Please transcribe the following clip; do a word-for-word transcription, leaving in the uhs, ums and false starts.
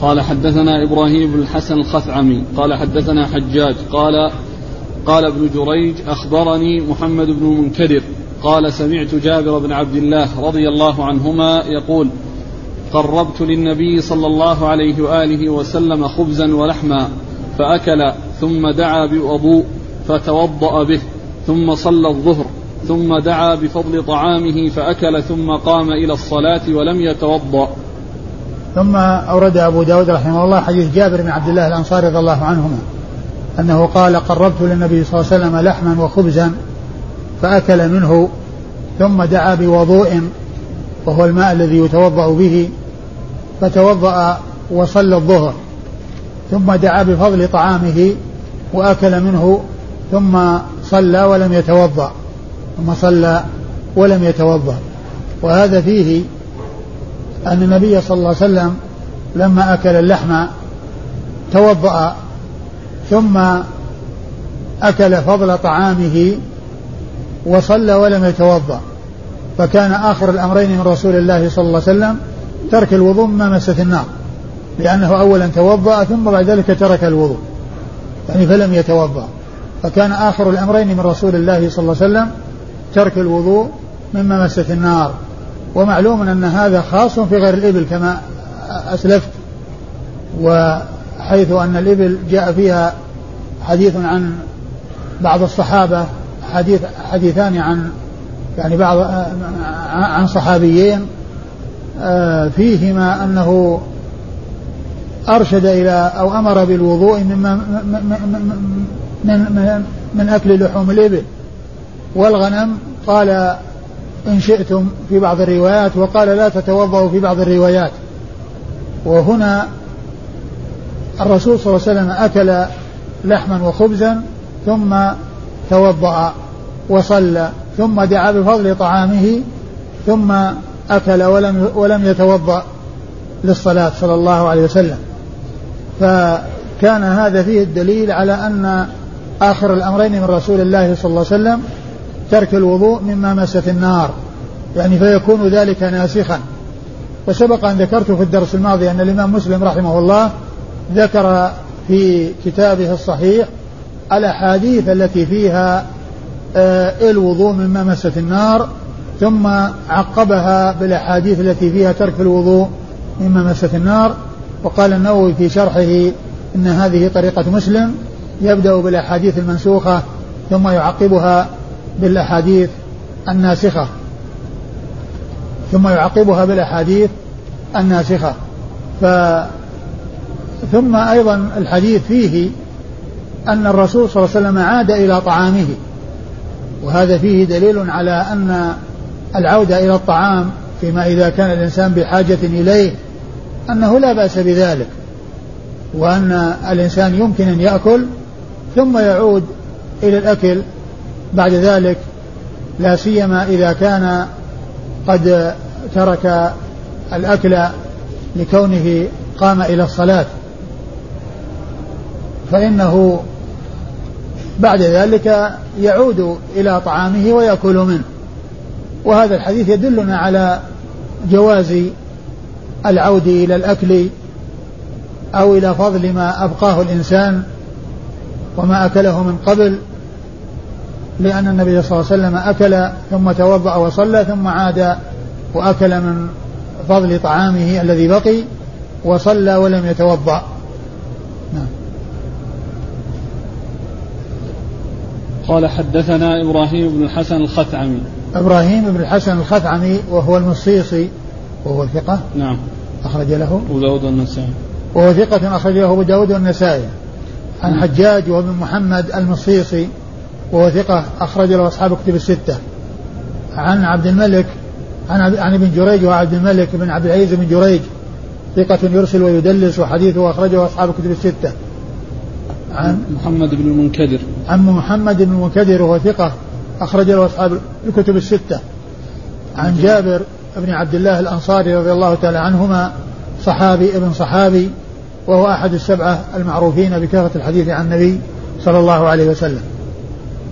قال حدثنا إبراهيم بن الحسن الخثعمي قال حدثنا حجاج قال قال ابن جريج أخبرني محمد بن المنكدر قال سمعت جابر بن عبد الله رضي الله عنهما يقول قربت للنبي صلى الله عليه وآله وسلم خبزا ولحما فأكل ثم دعا بوضوء فتوضأ به ثم صلى الظهر ثم دعا بفضل طعامه فأكل ثم قام إلى الصلاة ولم يتوضأ. ثم أورد أبو داود رحمه الله حديث جابر بن عبد الله الأنصاري رضي الله عنهما أنه قال قربت للنبي صلى الله عليه وسلم لحما وخبزا فأكل منه ثم دعا بوضوء وهو الماء الذي يتوضأ به فتوضأ وصلى الظهر ثم دعا بفضل طعامه وأكل منه ثم صلى ولم يتوضأ ثم صلى ولم يتوضأ. وهذا فيه أن النبي صلى الله عليه وسلم لما أكل اللحم توضأ ثم أكل فضل طعامه وصلى ولم يتوضأ، فكان آخر الأمرين من رسول الله صلى الله عليه وسلم ترك الوضوء مما مست النار، لأنه أولا توضأ ثم بعد ذلك ترك الوضوء يعني فلم يتوضأ، فكان آخر الأمرين من رسول الله صلى الله عليه وسلم ترك الوضوء مما مست النار. ومعلوم أن هذا خاص في غير الإبل كما أسلفت، وحيث أن الإبل جاء فيها حديث عن بعض الصحابة حديث حديثان عن يعني بعض عن صحابيين فيهما أنه أرشد إلى أو أمر بالوضوء مما من, من, من أكل لحوم الإبل والغنم، قال إن شئتم في بعض الروايات، وقال لا تتوضأوا في بعض الروايات. وهنا الرسول صلى الله عليه وسلم أكل لحما وخبزا ثم توضأ وصلى ثم دعا بفضل طعامه ثم أكل ولم, ولم يتوضأ للصلاة صلى الله عليه وسلم. فكان هذا فيه الدليل على أن آخر الأمرين من رسول الله صلى الله عليه وسلم ترك الوضوء مما مست النار، يعني فيكون ذلك ناسخا. وسبق أن ذكرت في الدرس الماضي أن الإمام مسلم رحمه الله ذكر في كتابه الصحيح الأحاديث التي فيها آه الوضوء مما مست النار، ثم عقبها بالأحاديث التي فيها ترك الوضوء مما مست النار. وقال النووي في شرحه إن هذه طريقة مسلم، يبدأ بالأحاديث المنسوخة ثم يعقبها بالأحاديث الناسخة ثم يعقبها بالأحاديث الناسخة ف ثم أيضا الحديث فيه أن الرسول صلى الله عليه وسلم عاد إلى طعامه، وهذا فيه دليل على أن العودة إلى الطعام فيما إذا كان الإنسان بحاجة إليه أنه لا بأس بذلك، وأن الإنسان يمكن أن يأكل ثم يعود إلى الأكل بعد ذلك، لا سيما إذا كان قد ترك الأكل لكونه قام إلى الصلاة، فإنه بعد ذلك يعود إلى طعامه ويأكل منه. وهذا الحديث يدلنا على جواز العود إلى الأكل أو إلى فضل ما أبقاه الإنسان وما أكله من قبل، لأن النبي صلى الله عليه وسلم أكل ثم توضأ وصلى ثم عاد وأكل من فضل طعامه الذي بقي وصلى ولم يتوضأ. نعم. قال حدثنا إبراهيم بن الحسن الخثعمي. إبراهيم بن الحسن الخثعمي وهو المصيصي وهو ثقة. نعم. أخرج له أبو داود والنسائي. وهو ثقة أخرج له أبو داود والنسائي. عن حجاج وابن محمد المصيصي وهو ثقة أخرج له أصحاب كتب الستة. عن عبد الملك عن عن ابن جريج وعبد الملك بن عبد العزيز بن جريج ثقة يرسل ويدلس وحديثه أخرجه أصحاب كتب الستة. عن محمد بن المنكدر عن محمد بن المنكدر وهو ثقة أخرج له أصحاب الكتب الستة. عن جابر بن عبد الله الأنصاري رضي الله تعالى عنهما صحابي ابن صحابي، وهو أحد السبعة المعروفين بكثرة الحديث عن النبي صلى الله عليه وسلم.